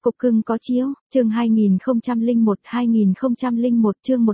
Cục cưng có chiếu, chương 2001 chương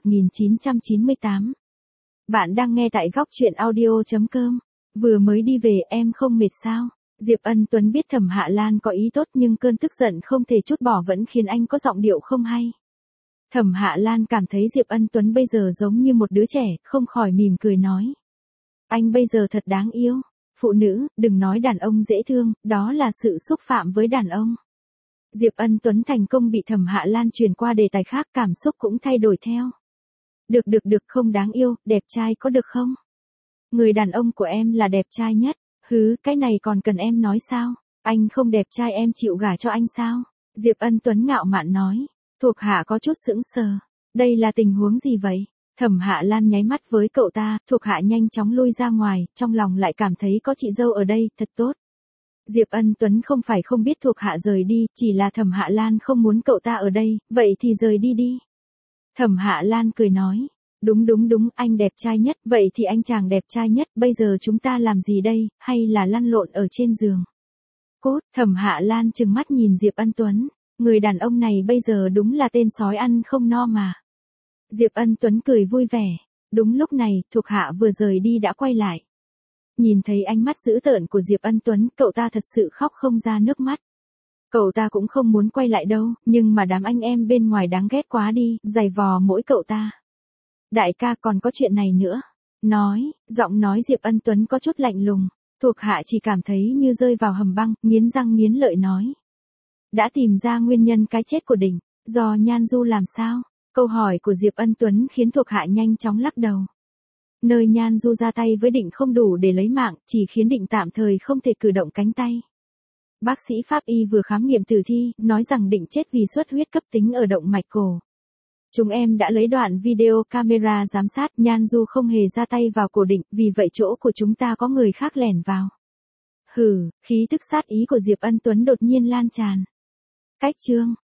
1998. Bạn đang nghe tại góc truyện audio.com. Vừa mới đi về em không mệt sao? Diệp Ân Tuấn biết Thẩm Hạ Lan có ý tốt nhưng cơn tức giận không thể trút bỏ vẫn khiến anh có giọng điệu không hay. Thẩm Hạ Lan cảm thấy Diệp Ân Tuấn bây giờ giống như một đứa trẻ, không khỏi mỉm cười nói. Anh bây giờ thật đáng yêu. Phụ nữ, đừng nói đàn ông dễ thương, đó là sự xúc phạm với đàn ông. Diệp Ân Tuấn thành công bị Thẩm Hạ Lan chuyển qua đề tài khác, cảm xúc cũng thay đổi theo. Được, không đáng yêu, đẹp trai có được không? Người đàn ông của em là đẹp trai nhất. Hứ, cái này còn cần em nói sao? Anh không đẹp trai em chịu gả cho anh sao? Diệp Ân Tuấn ngạo mạn nói. Thuộc hạ có chút sững sờ. Đây là tình huống gì vậy? Thẩm Hạ Lan nháy mắt với cậu ta, thuộc hạ nhanh chóng lui ra ngoài, trong lòng lại cảm thấy có chị dâu ở đây, thật tốt. Diệp Ân Tuấn không phải không biết thuộc hạ rời đi, chỉ là Thẩm Hạ Lan không muốn cậu ta ở đây, vậy thì rời đi đi. Thẩm Hạ Lan cười nói, đúng, anh đẹp trai nhất, vậy thì anh chàng đẹp trai nhất, bây giờ chúng ta làm gì đây, hay là lăn lộn ở trên giường? Cốt, Thẩm Hạ Lan trừng mắt nhìn Diệp Ân Tuấn, người đàn ông này bây giờ đúng là tên sói ăn không no mà. Diệp Ân Tuấn cười vui vẻ, đúng lúc này, thuộc hạ vừa rời đi đã quay lại. Nhìn thấy ánh mắt dữ tợn của Diệp Ân Tuấn, cậu ta thật sự khóc không ra nước mắt. Cậu ta cũng không muốn quay lại đâu, nhưng mà đám anh em bên ngoài đáng ghét quá đi, giày vò mỗi cậu ta. Đại ca còn có chuyện này nữa. Giọng nói Diệp Ân Tuấn có chút lạnh lùng, thuộc hạ chỉ cảm thấy như rơi vào hầm băng, nghiến răng nghiến lợi nói. Đã tìm ra nguyên nhân cái chết của Đỉnh, do Nhan Du làm sao? Câu hỏi của Diệp Ân Tuấn khiến thuộc hạ nhanh chóng lắc đầu. Nơi Nhan Du ra tay với Định không đủ để lấy mạng, chỉ khiến Định tạm thời không thể cử động cánh tay. Bác sĩ pháp y vừa khám nghiệm tử thi, nói rằng Định chết vì xuất huyết cấp tính ở động mạch cổ. Chúng em đã lấy đoạn video camera giám sát, Nhan Du không hề ra tay vào cổ Định, vì vậy chỗ của chúng ta có người khác lẻn vào. Hừ, khí tức sát ý của Diệp Ân Tuấn đột nhiên lan tràn. Cách chương